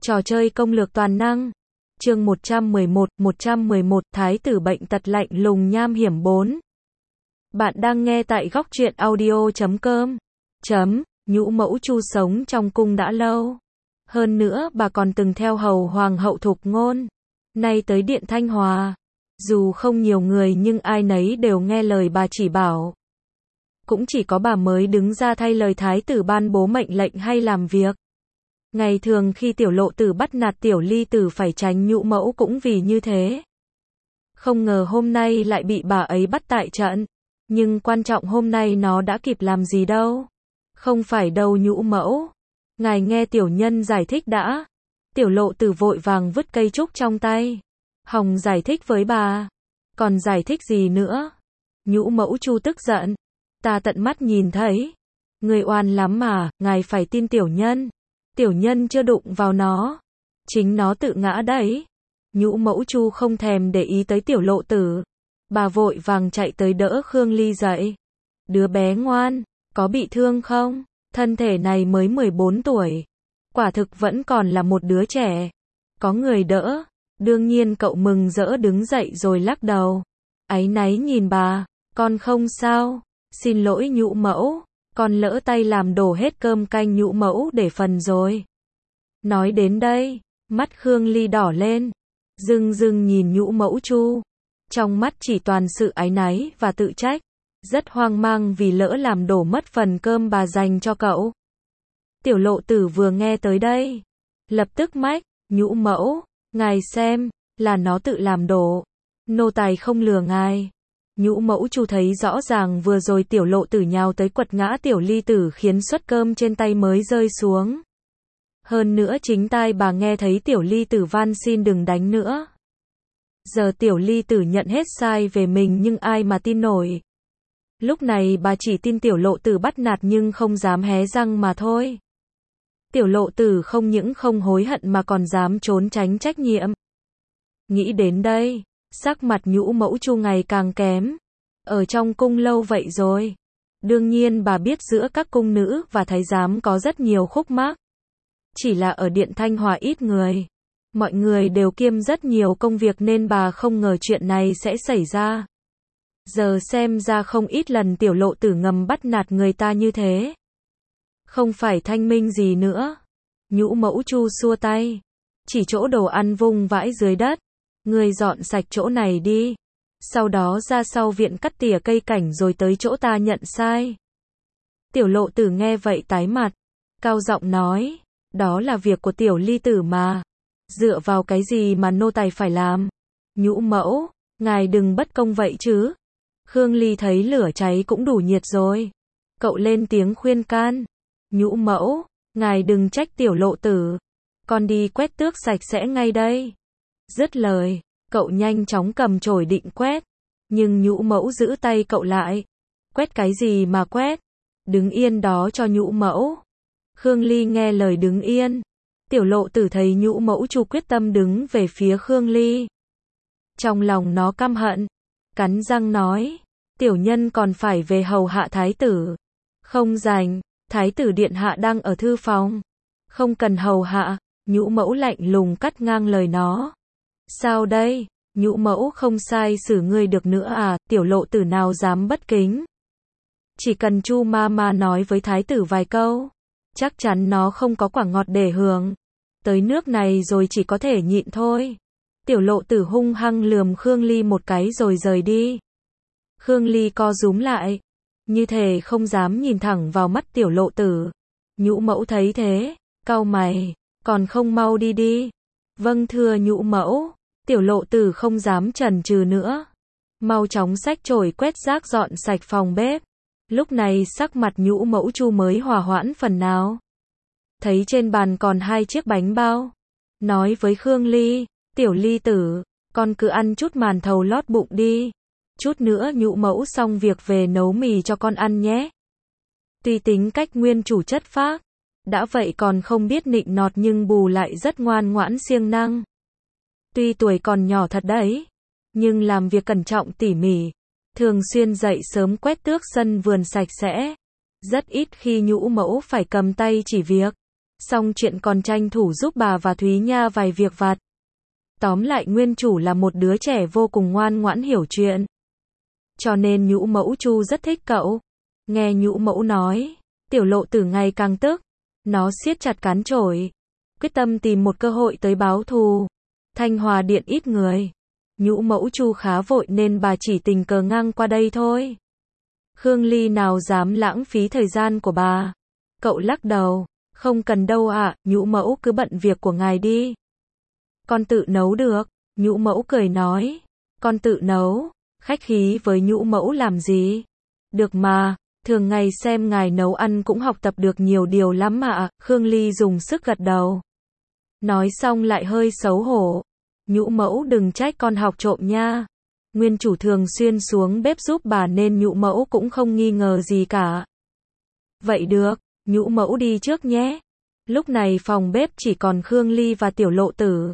Trò chơi công lược toàn năng. Chương 111, Thái tử bệnh tật lạnh lùng nham hiểm 4. Bạn đang nghe tại góc truyện audio.com. Nhũ mẫu Chu sống trong cung đã lâu. Hơn nữa bà còn từng theo hầu hoàng hậu Thục Ngôn. Nay tới điện Thanh Hòa. Dù không nhiều người nhưng ai nấy đều nghe lời bà chỉ bảo. Cũng chỉ có bà mới đứng ra thay lời thái tử ban bố mệnh lệnh hay làm việc. Ngày thường khi tiểu lộ tử bắt nạt tiểu ly tử phải tránh nhũ mẫu cũng vì như thế. Không ngờ hôm nay lại bị bà ấy bắt tại trận. Nhưng quan trọng hôm nay nó đã kịp làm gì đâu. Không phải đâu nhũ mẫu. Ngài nghe tiểu nhân giải thích đã. Tiểu lộ tử vội vàng vứt cây trúc trong tay. Hòng giải thích với bà. Còn giải thích gì nữa? Nhũ mẫu Chu tức giận. Ta tận mắt nhìn thấy. Người oan lắm mà, ngài phải tin tiểu nhân. Tiểu nhân chưa đụng vào nó. Chính nó tự ngã đấy. Nhũ mẫu Chu không thèm để ý tới tiểu lộ tử. Bà vội vàng chạy tới đỡ Khương Ly dậy. Đứa bé ngoan, có bị thương không? Thân thể này mới 14 tuổi. Quả thực vẫn còn là một đứa trẻ. Có người đỡ. Đương nhiên cậu mừng rỡ đứng dậy rồi lắc đầu. Áy náy nhìn bà. Con không sao. Xin lỗi nhũ mẫu. Con lỡ tay làm đổ hết cơm canh nhũ mẫu để phần rồi. Nói đến đây, mắt Khương Ly đỏ lên. Rưng rưng nhìn nhũ mẫu Chu. Trong mắt chỉ toàn sự áy náy và tự trách. Rất hoang mang vì lỡ làm đổ mất phần cơm bà dành cho cậu. Tiểu lộ tử vừa nghe tới đây. Lập tức mách, nhũ mẫu, ngài xem, là nó tự làm đổ. Nô tài không lừa ngài. Nhũ mẫu Chu thấy rõ ràng vừa rồi tiểu lộ tử nhào tới quật ngã tiểu ly tử khiến suất cơm trên tay mới rơi xuống. Hơn nữa chính tai bà nghe thấy tiểu ly tử van xin đừng đánh nữa. Giờ tiểu ly tử nhận hết sai về mình nhưng ai mà tin nổi. Lúc này bà chỉ tin tiểu lộ tử bắt nạt nhưng không dám hé răng mà thôi. Tiểu lộ tử không những không hối hận mà còn dám trốn tránh trách nhiệm. Nghĩ đến đây, sắc mặt nhũ mẫu Chu ngày càng kém. Ở trong cung lâu vậy rồi. Đương nhiên bà biết giữa các cung nữ và thái giám có rất nhiều khúc mắc. Chỉ là ở điện Thanh Hòa ít người. Mọi người đều kiêm rất nhiều công việc nên bà không ngờ chuyện này sẽ xảy ra. Giờ xem ra không ít lần tiểu lộ tử ngầm bắt nạt người ta như thế. Không phải thanh minh gì nữa. Nhũ mẫu Chu xua tay. Chỉ chỗ đồ ăn vung vãi dưới đất. Người dọn sạch chỗ này đi. Sau đó ra sau viện cắt tỉa cây cảnh rồi tới chỗ ta nhận sai. Tiểu lộ tử nghe vậy tái mặt. Cao giọng nói. Đó là việc của tiểu ly tử mà. Dựa vào cái gì mà nô tài phải làm? Nhũ mẫu, ngài đừng bất công vậy chứ. Khương Ly thấy lửa cháy cũng đủ nhiệt rồi. Cậu lên tiếng khuyên can. Nhũ mẫu, ngài đừng trách tiểu lộ tử. Con đi quét tước sạch sẽ ngay đây. Dứt lời, cậu nhanh chóng cầm chổi định quét. Nhưng nhũ mẫu giữ tay cậu lại. Quét cái gì mà quét? Đứng yên đó cho nhũ mẫu. Khương Ly nghe lời đứng yên. Tiểu lộ tử thấy nhũ mẫu Chu quyết tâm đứng về phía Khương Ly. Trong lòng nó căm hận. Cắn răng nói. Tiểu nhân còn phải về hầu hạ thái tử. Không rảnh, thái tử điện hạ đang ở thư phòng. Không cần hầu hạ. Nhũ mẫu lạnh lùng cắt ngang lời nó. Sao đây? Nhũ mẫu không sai xử ngươi được nữa à? Tiểu lộ tử nào dám bất kính. Chỉ cần Chu ma nói với thái tử vài câu. Chắc chắn nó không có quả ngọt để hưởng. Tới nước này rồi chỉ có thể nhịn thôi. Tiểu lộ tử hung hăng lườm Khương Ly một cái rồi rời đi. Khương Ly co rúm lại. Như thể không dám nhìn thẳng vào mắt tiểu lộ tử. Nhũ mẫu thấy thế. Cau mày. Còn không mau đi đi. Vâng thưa nhũ mẫu. Tiểu lộ tử không dám chần chừ nữa. Mau chóng xách chổi quét rác dọn sạch phòng bếp. Lúc này sắc mặt nhũ mẫu Chu mới hòa hoãn phần nào. Thấy trên bàn còn 2 chiếc bánh bao. Nói với Khương Ly. Tiểu ly tử, con cứ ăn chút màn thầu lót bụng đi. Chút nữa nhũ mẫu xong việc về nấu mì cho con ăn nhé. Tuy tính cách nguyên chủ chất phác. Đã vậy còn không biết nịnh nọt nhưng bù lại rất ngoan ngoãn siêng năng. Tuy tuổi còn nhỏ thật đấy. Nhưng làm việc cẩn trọng tỉ mỉ. Thường xuyên dậy sớm quét tước sân vườn sạch sẽ. Rất ít khi nhũ mẫu phải cầm tay chỉ việc. Xong chuyện còn tranh thủ giúp bà và Thúy Nha vài việc vặt. Tóm lại nguyên chủ là một đứa trẻ vô cùng ngoan ngoãn hiểu chuyện. Cho nên nhũ mẫu Chu rất thích cậu. Nghe nhũ mẫu nói, tiểu lộ tử ngày càng tức. Nó siết chặt cán chổi, quyết tâm tìm một cơ hội tới báo thù. Thanh Hòa Điện ít người. Nhũ mẫu Chu khá vội nên bà chỉ tình cờ ngang qua đây thôi. Khương Ly nào dám lãng phí thời gian của bà. Cậu lắc đầu, không cần đâu ạ, nhũ mẫu cứ bận việc của ngài đi. Con tự nấu được, nhũ mẫu cười nói. Con tự nấu, khách khí với nhũ mẫu làm gì? Được mà, thường ngày xem ngài nấu ăn cũng học tập được nhiều điều lắm mà. Khương Ly dùng sức gật đầu. Nói xong lại hơi xấu hổ. Nhũ mẫu đừng trách con học trộm nha. Nguyên chủ thường xuyên xuống bếp giúp bà nên nhũ mẫu cũng không nghi ngờ gì cả. Vậy được, nhũ mẫu đi trước nhé. Lúc này phòng bếp chỉ còn Khương Ly và tiểu lộ tử.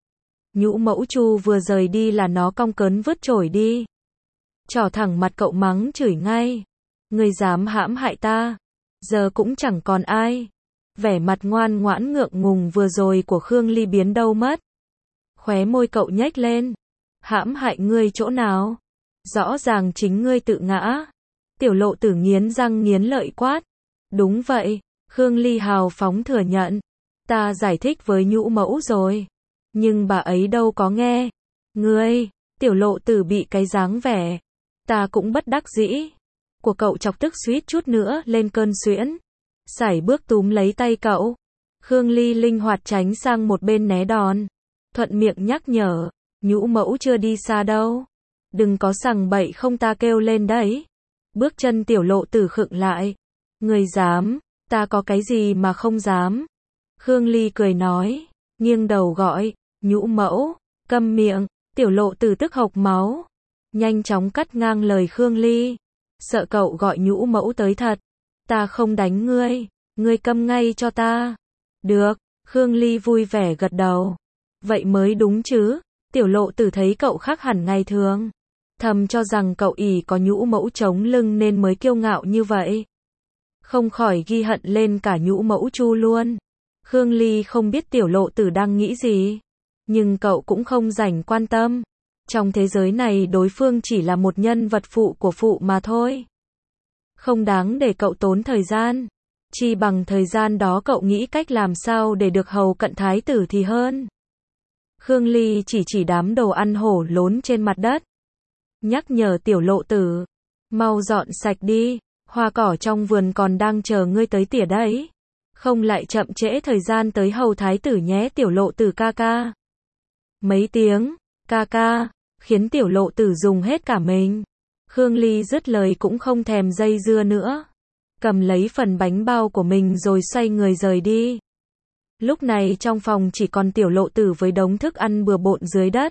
Nhũ mẫu Chu vừa rời đi là nó cong cớn vứt chổi đi. Trỏ thẳng mặt cậu mắng chửi ngay. Ngươi dám hãm hại ta. Giờ cũng chẳng còn ai. Vẻ mặt ngoan ngoãn ngượng ngùng vừa rồi của Khương Ly biến đâu mất. Khóe môi cậu nhếch lên. Hãm hại ngươi chỗ nào? Rõ ràng chính ngươi tự ngã. Tiểu lộ tử nghiến răng nghiến lợi quát. Đúng vậy, Khương Ly hào phóng thừa nhận. Ta giải thích với nhũ mẫu rồi. Nhưng bà ấy đâu có nghe. Ngươi, tiểu lộ tử bị cái dáng vẻ. Ta cũng bất đắc dĩ. Của cậu chọc tức suýt chút nữa lên cơn suyễn. Sải bước túm lấy tay cậu. Khương Ly linh hoạt tránh sang một bên né đòn. Thuận miệng nhắc nhở. Nhũ mẫu chưa đi xa đâu. Đừng có sằng bậy không ta kêu lên đấy. Bước chân tiểu lộ tử khựng lại. Người dám, ta có cái gì mà không dám. Khương Ly cười nói. Nghiêng đầu gọi. Nhũ mẫu, câm miệng. Tiểu lộ tử tức hộc máu. Nhanh chóng cắt ngang lời Khương Ly. Sợ cậu gọi nhũ mẫu tới thật. Ta không đánh ngươi. Ngươi câm ngay cho ta. Được, Khương Ly vui vẻ gật đầu. Vậy mới đúng chứ. Tiểu lộ tử thấy cậu khác hẳn ngày thường. Thầm cho rằng cậu ỷ có nhũ mẫu chống lưng nên mới kiêu ngạo như vậy. Không khỏi ghi hận lên cả nhũ mẫu Chu luôn. Khương Ly không biết tiểu lộ tử đang nghĩ gì. Nhưng cậu cũng không rảnh quan tâm. Trong thế giới này đối phương chỉ là một nhân vật phụ của phụ mà thôi. Không đáng để cậu tốn thời gian. Chi bằng thời gian đó cậu nghĩ cách làm sao để được hầu cận thái tử thì hơn. Khương Ly chỉ đám đồ ăn hổ lốn trên mặt đất. Nhắc nhở tiểu lộ tử. Mau dọn sạch đi. Hoa cỏ trong vườn còn đang chờ ngươi tới tỉa đấy. Không lại chậm trễ thời gian tới hầu thái tử nhé tiểu lộ tử ca ca. Mấy tiếng, ca ca, khiến tiểu lộ tử dùng hết cả mình. Khương Ly dứt lời cũng không thèm dây dưa nữa. Cầm lấy phần bánh bao của mình rồi xoay người rời đi. Lúc này trong phòng chỉ còn tiểu lộ tử với đống thức ăn bừa bộn dưới đất.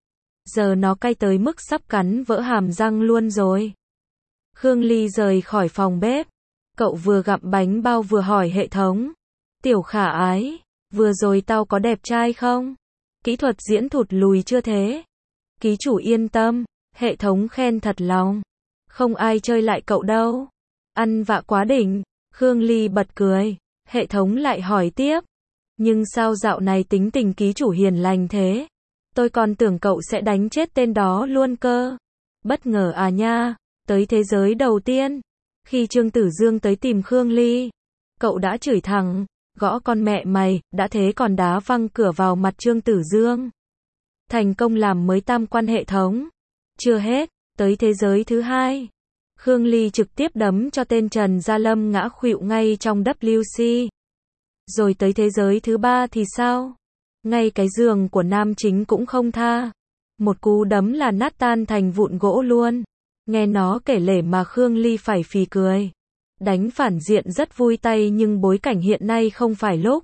Giờ nó cay tới mức sắp cắn vỡ hàm răng luôn rồi. Khương Ly rời khỏi phòng bếp. Cậu vừa gặm bánh bao vừa hỏi hệ thống. Tiểu khả ái, vừa rồi tao có đẹp trai không? Kỹ thuật diễn thụt lùi chưa thế? Ký chủ yên tâm, hệ thống khen thật lòng. Không ai chơi lại cậu đâu. Ăn vạ quá đỉnh. Khương Ly bật cười. Hệ thống lại hỏi tiếp. Nhưng sao dạo này tính tình ký chủ hiền lành thế? Tôi còn tưởng cậu sẽ đánh chết tên đó luôn cơ. Bất ngờ à nha. Tới thế giới đầu tiên. Khi Trương Tử Dương tới tìm Khương Ly. Cậu đã chửi thẳng. Gõ con mẹ mày, đã thế còn đá văng cửa vào mặt Trương Tử Dương. Thành công làm mới tam quan hệ thống. Chưa hết, tới thế giới thứ hai. Khương Ly trực tiếp đấm cho tên Trần Gia Lâm ngã khuỵu ngay trong WC. Rồi tới thế giới thứ ba thì sao? Ngay cái giường của nam chính cũng không tha. Một cú đấm là nát tan thành vụn gỗ luôn. Nghe nó kể lể mà Khương Ly phải phì cười. Đánh phản diện rất vui tay nhưng bối cảnh hiện nay không phải lúc.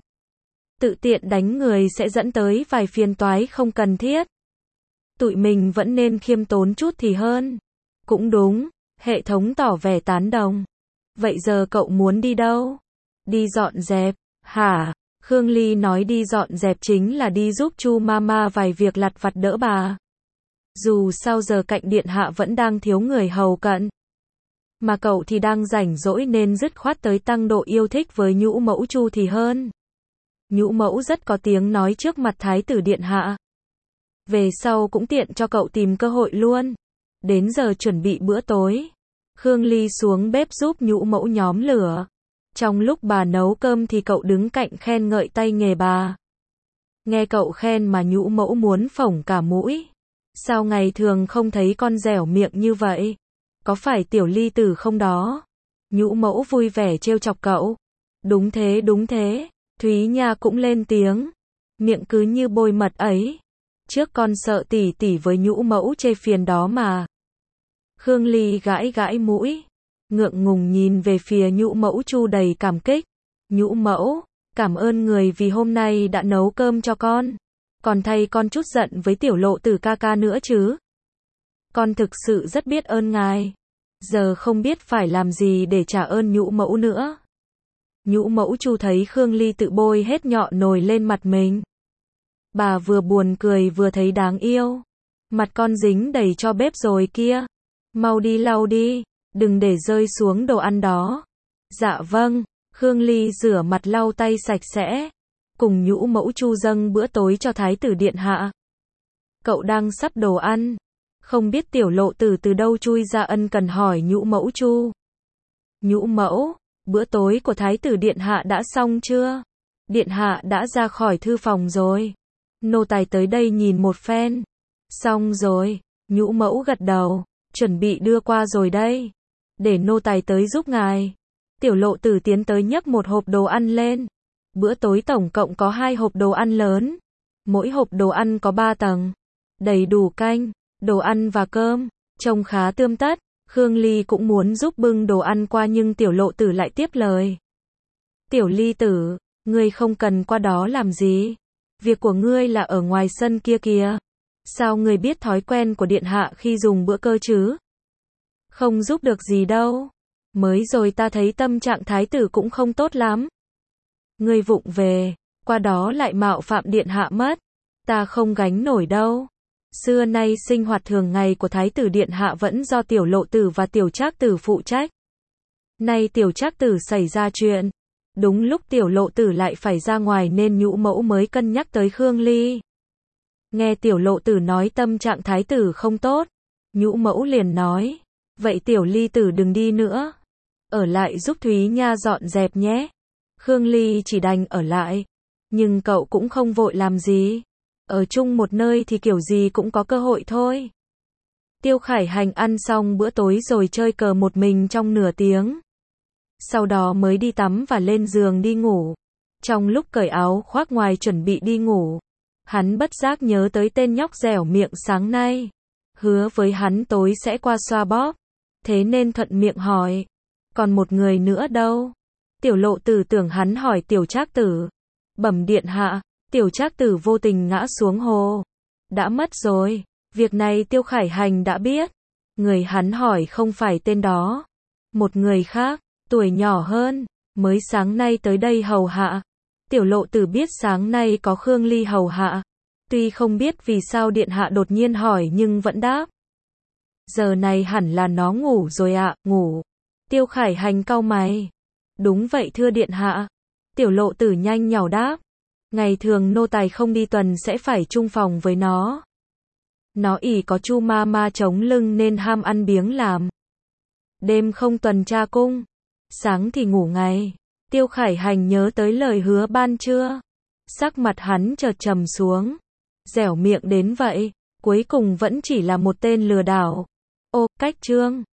Tự tiện đánh người sẽ dẫn tới vài phiền toái không cần thiết. Tụi mình vẫn nên khiêm tốn chút thì hơn. Cũng đúng, hệ thống tỏ vẻ tán đồng. Vậy giờ cậu muốn đi đâu? Đi dọn dẹp, hả? Khương Ly nói đi dọn dẹp chính là đi giúp Chu Mama vài việc lặt vặt đỡ bà. Dù sao giờ cạnh điện hạ vẫn đang thiếu người hầu cận. Mà cậu thì đang rảnh rỗi nên dứt khoát tới tăng độ yêu thích với nhũ mẫu Chu thì hơn. Nhũ mẫu rất có tiếng nói trước mặt thái tử điện hạ. Về sau cũng tiện cho cậu tìm cơ hội luôn. Đến giờ chuẩn bị bữa tối. Khương Ly xuống bếp giúp nhũ mẫu nhóm lửa. Trong lúc bà nấu cơm thì cậu đứng cạnh khen ngợi tay nghề bà. Nghe cậu khen mà nhũ mẫu muốn phỏng cả mũi. Sao ngày thường không thấy con dẻo miệng như vậy? Có phải tiểu ly tử không đó? Nhũ mẫu vui vẻ trêu chọc cậu. Đúng thế, đúng thế. Thúy Nha cũng lên tiếng. Miệng cứ như bôi mật ấy. Trước con sợ tỉ tỉ với nhũ mẫu chê phiền đó mà. Khương Ly gãi gãi mũi. Ngượng ngùng nhìn về phía nhũ mẫu Chu đầy cảm kích. Nhũ mẫu, cảm ơn người vì hôm nay đã nấu cơm cho con. Còn thay con chút giận với tiểu lộ tử ca ca nữa chứ. Con thực sự rất biết ơn ngài. Giờ không biết phải làm gì để trả ơn nhũ mẫu nữa. Nhũ mẫu Chu thấy Khương Ly tự bôi hết nhọ nồi lên mặt mình. Bà vừa buồn cười vừa thấy đáng yêu. Mặt con dính đầy cho bếp rồi kia. Mau đi lau đi, đừng để rơi xuống đồ ăn đó. Dạ vâng, Khương Ly rửa mặt lau tay sạch sẽ. Cùng nhũ mẫu Chu dâng bữa tối cho thái tử điện hạ. Cậu đang sắp đồ ăn. Không biết tiểu lộ tử từ đâu chui ra ân cần hỏi nhũ mẫu Chu. Nhũ mẫu, bữa tối của thái tử điện hạ đã xong chưa? Điện hạ đã ra khỏi thư phòng rồi. Nô tài tới đây nhìn một phen. Xong rồi, nhũ mẫu gật đầu. Chuẩn bị đưa qua rồi đây. Để nô tài tới giúp ngài. Tiểu lộ tử tiến tới nhấc một hộp đồ ăn lên. Bữa tối tổng cộng có 2 hộp đồ ăn lớn. Mỗi hộp đồ ăn có 3 tầng. Đầy đủ canh, đồ ăn và cơm. Trông khá tươm tất. Khương Ly cũng muốn giúp bưng đồ ăn qua nhưng tiểu lộ tử lại tiếp lời. Tiểu ly tử, ngươi không cần qua đó làm gì. Việc của ngươi là ở ngoài sân kia kìa. Sao ngươi biết thói quen của điện hạ khi dùng bữa cơ chứ? Không giúp được gì đâu. Mới rồi ta thấy tâm trạng thái tử cũng không tốt lắm. Ngươi vụng về, qua đó lại mạo phạm điện hạ mất. Ta không gánh nổi đâu. Xưa nay sinh hoạt thường ngày của thái tử điện hạ vẫn do tiểu lộ tử và tiểu trác tử phụ trách. Nay tiểu trác tử xảy ra chuyện. Đúng lúc tiểu lộ tử lại phải ra ngoài nên nhũ mẫu mới cân nhắc tới Khương Ly. Nghe tiểu lộ tử nói tâm trạng thái tử không tốt. Nhũ mẫu liền nói. Vậy tiểu ly tử đừng đi nữa. Ở lại giúp Thúy Nha dọn dẹp nhé. Khương Ly chỉ đành ở lại. Nhưng cậu cũng không vội làm gì. Ở chung một nơi thì kiểu gì cũng có cơ hội thôi. Tiêu Khải Hành ăn xong bữa tối rồi chơi cờ một mình trong nửa tiếng. Sau đó mới đi tắm và lên giường đi ngủ. Trong lúc cởi áo khoác ngoài chuẩn bị đi ngủ, hắn bất giác nhớ tới tên nhóc dẻo miệng sáng nay. Hứa với hắn tối sẽ qua xoa bóp. Thế nên thuận miệng hỏi. Còn một người nữa đâu? Tiểu lộ tử tưởng hắn hỏi tiểu trác tử. Bẩm điện hạ, tiểu trác tử vô tình ngã xuống hồ. Đã mất rồi. Việc này Tiêu Khải Hành đã biết. Người hắn hỏi không phải tên đó. Một người khác, tuổi nhỏ hơn, mới sáng nay tới đây hầu hạ. Tiểu lộ tử biết sáng nay có Khương Ly hầu hạ. Tuy không biết vì sao điện hạ đột nhiên hỏi nhưng vẫn đáp. Giờ này hẳn là nó ngủ rồi ạ, ngủ. Tiêu Khải Hành cau mày. Đúng vậy thưa điện hạ. Tiểu lộ tử nhanh nhảu đáp. Ngày thường nô tài không đi tuần sẽ phải chung phòng với nó. Nó ỷ có Chu ma ma chống lưng nên ham ăn biếng làm. Đêm không tuần tra cung. Sáng thì ngủ ngày. Tiêu Khải Hành nhớ tới lời hứa ban trưa. Sắc mặt hắn chợt trầm xuống. Dẻo miệng đến vậy. Cuối cùng vẫn chỉ là một tên lừa đảo. Ô, cách chương.